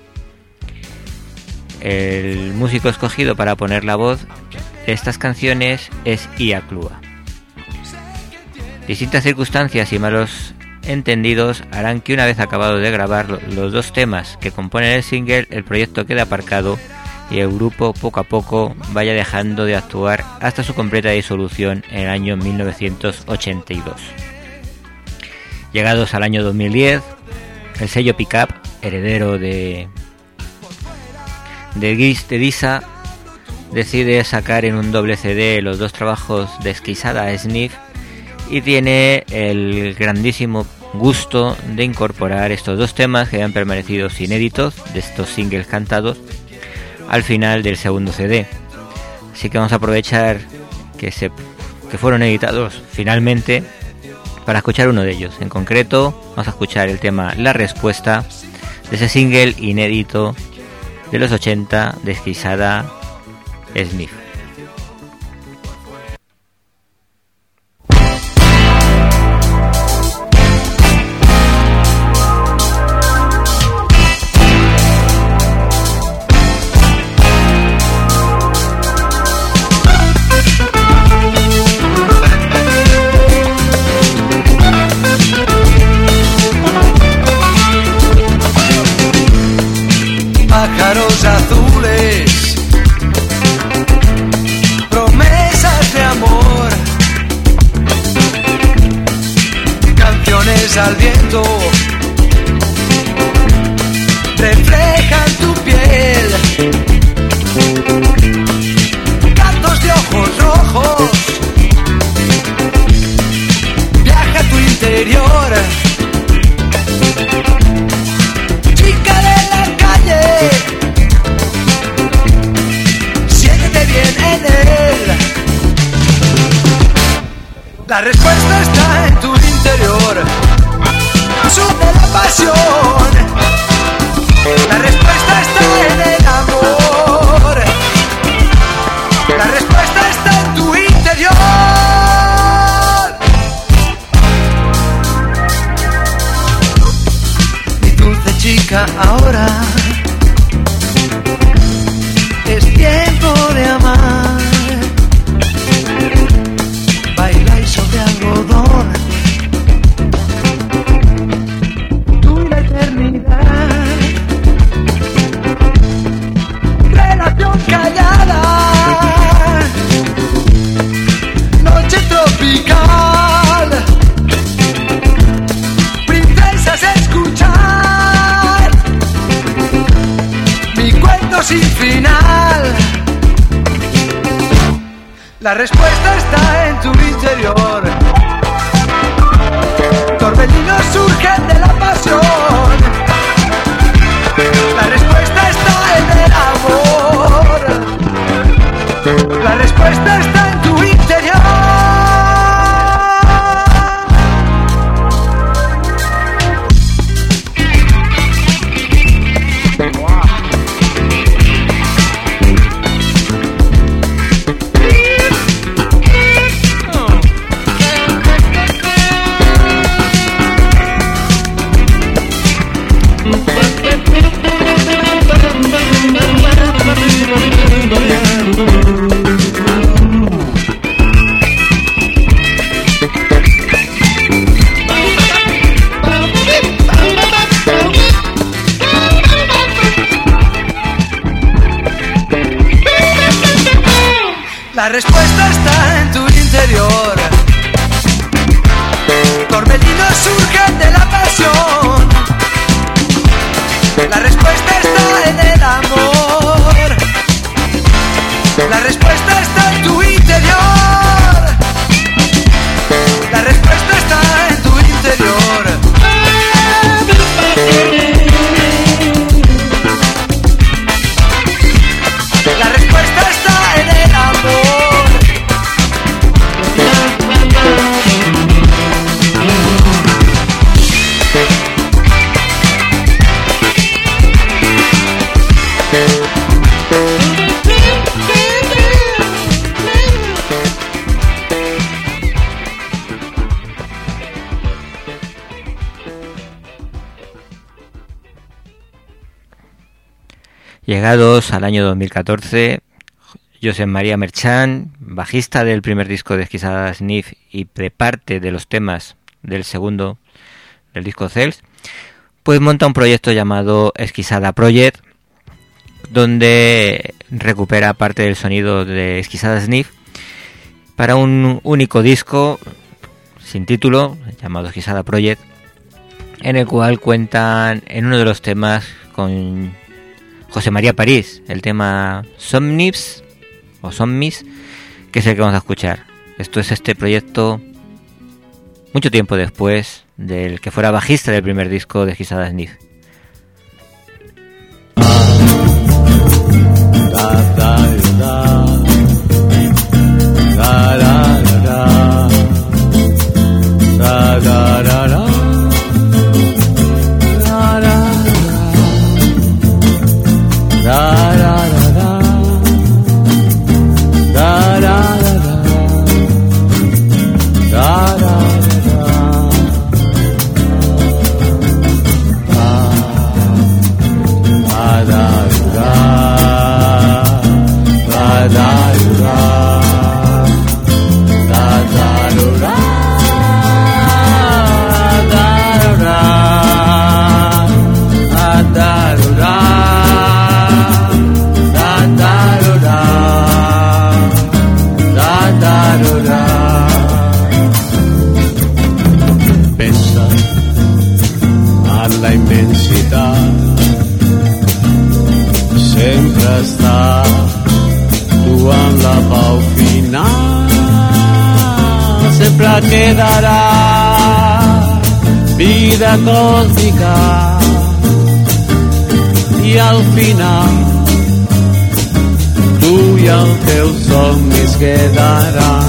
El músico escogido para poner la voz de estas canciones es Ia Clua. Distintas circunstancias y malos entendidos harán que, una vez acabado de grabar los dos temas que componen el single, el proyecto quede aparcado y el grupo poco a poco vaya dejando de actuar hasta su completa disolución en el año mil novecientos ochenta y dos. Llegados al año dos mil diez, el sello Pickup, heredero de de Guis de Disa, decide sacar en un doble C D los dos trabajos de Esqueizada Sniff y tiene el grandísimo gusto de incorporar estos dos temas que habían permanecido inéditos de estos singles cantados al final del segundo C D. Así que vamos a aprovechar que se que fueron editados finalmente para escuchar uno de ellos. En concreto, vamos a escuchar el tema La Respuesta de ese single inédito de los ochenta de Esqueizada Sniff. Pájaros azules, promesas de amor, canciones al viento, reflejan tu piel, gatos de ojos rojos, viaja a tu interior. Siéntete bien en él. La respuesta está en tu interior. Sube la pasión. La respuesta está en el amor. La respuesta está en tu interior. Mi dulce chica, ahora es tiempo de amar. Bailáis sobre algodón, tú y la eternidad. Relación callada, noche tropical. Princesas, escuchar mi cuento sin final. La respuesta está en tu interior. Torbellinos surgen de la pasión. La respuesta está en el amor. La respuesta está en tu interior. La respuesta está en tu interior. Torbellinos surgen de la pasión. La respuesta está en el amor. La respuesta está en tu interior. La respuesta está en tu interior. Llegados al año dos mil catorce, Josep María Merchant, bajista del primer disco de Esquisada Sniff y de parte de los temas del segundo, del disco Cells, pues monta un proyecto llamado Esquisada Project, donde recupera parte del sonido de Esquisada Sniff para un único disco sin título, llamado Esquisada Project, en el cual cuentan en uno de los temas con José María París, el tema Somnips o Sommis, que es el que vamos a escuchar. Esto es este proyecto mucho tiempo después del que fuera bajista del primer disco de Esquisada Sniff. Pensa alla immensità, sempre està tu amb la pau final, sempre quedarà vida còsmica i al final tu i els teus somnis quedaran.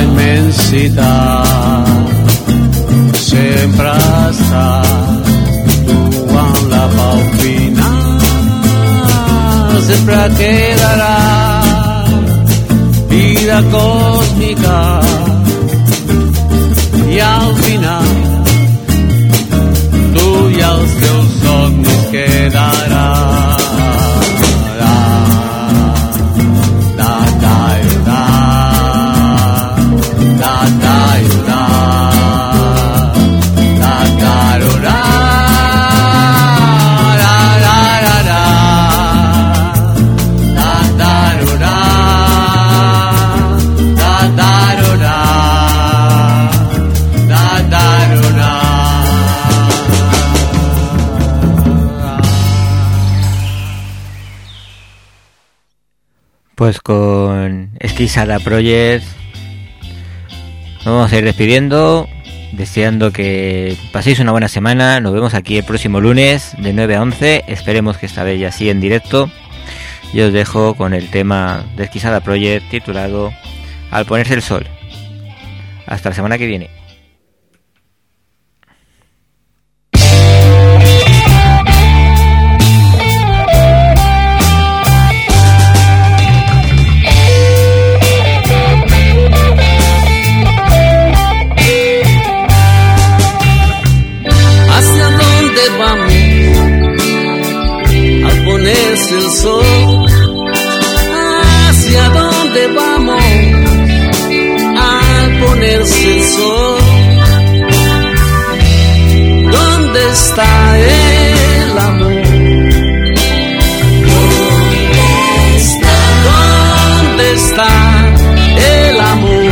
sempre està siempre quedará vida cósmica i al final tu i els teus somnis quedarà. Pues con Esquisada Project nos vamos a ir despidiendo, deseando que paséis una buena semana. Nos vemos aquí el próximo lunes de nueve a once, esperemos que esta vez ya sí en directo. Y os dejo con el tema de Esquisada Project titulado Al ponerse el sol. Hasta la semana que viene. El sol, hacia dónde vamos al ponerse el sol, ¿dónde está el amor? ¿Dónde está? ¿Dónde está el amor?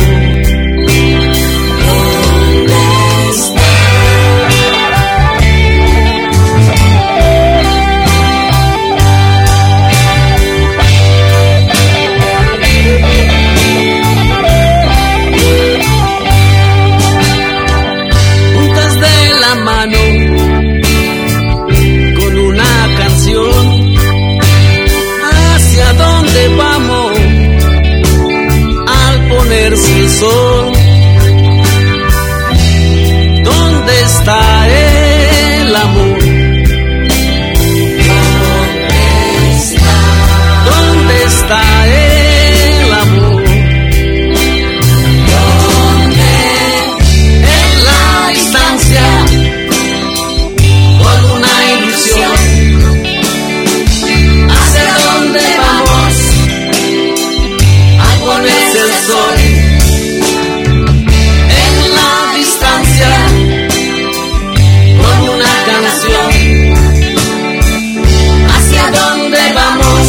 Vamos al ponerse el sol, ¿dónde está el amor? ¿Dónde está? ¿Dónde está el amor? ¿Dónde? En la distancia, con una ilusión, ¿hacia dónde vamos? Ponerse el sol en la distancia con una canción. ¿Hacia dónde vamos?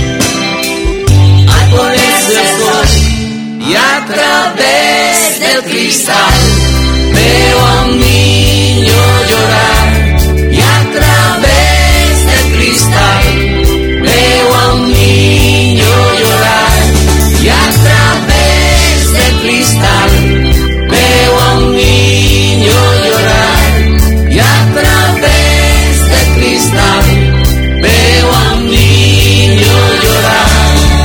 A ponerse el sol y a través del cristal veo a un niño llorar y a través del cristal veo a un niño llorar. Y a través del cristal veo a un niño llorar. Y a través del cristal veo a un niño llorar.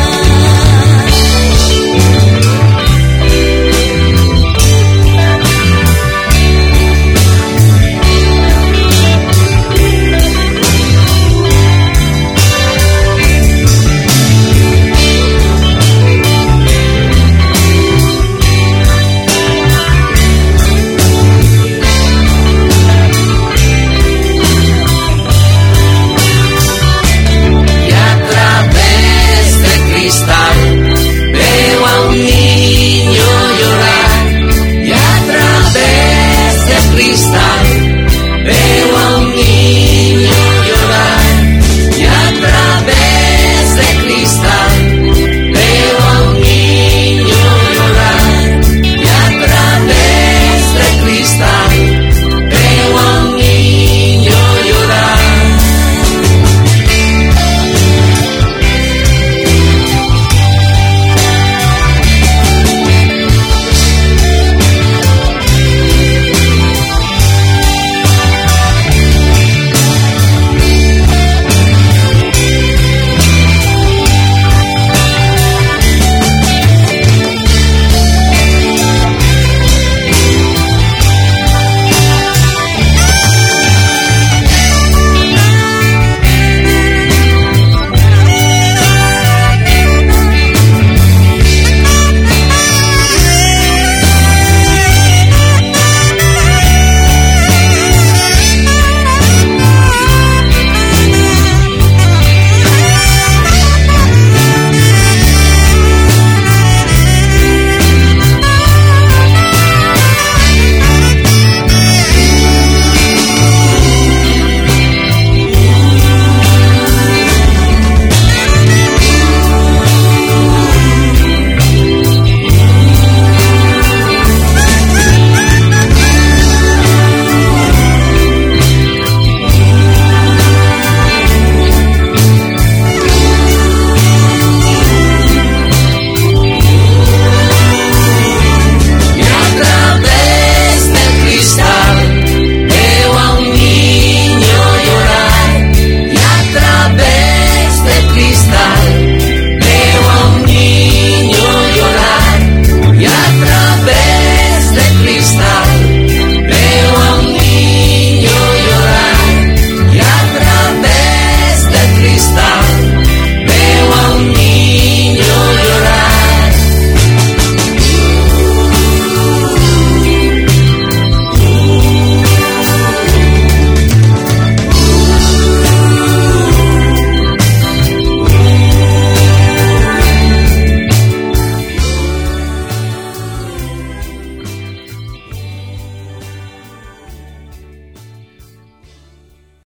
Veo a un niño llorar y a través del cristal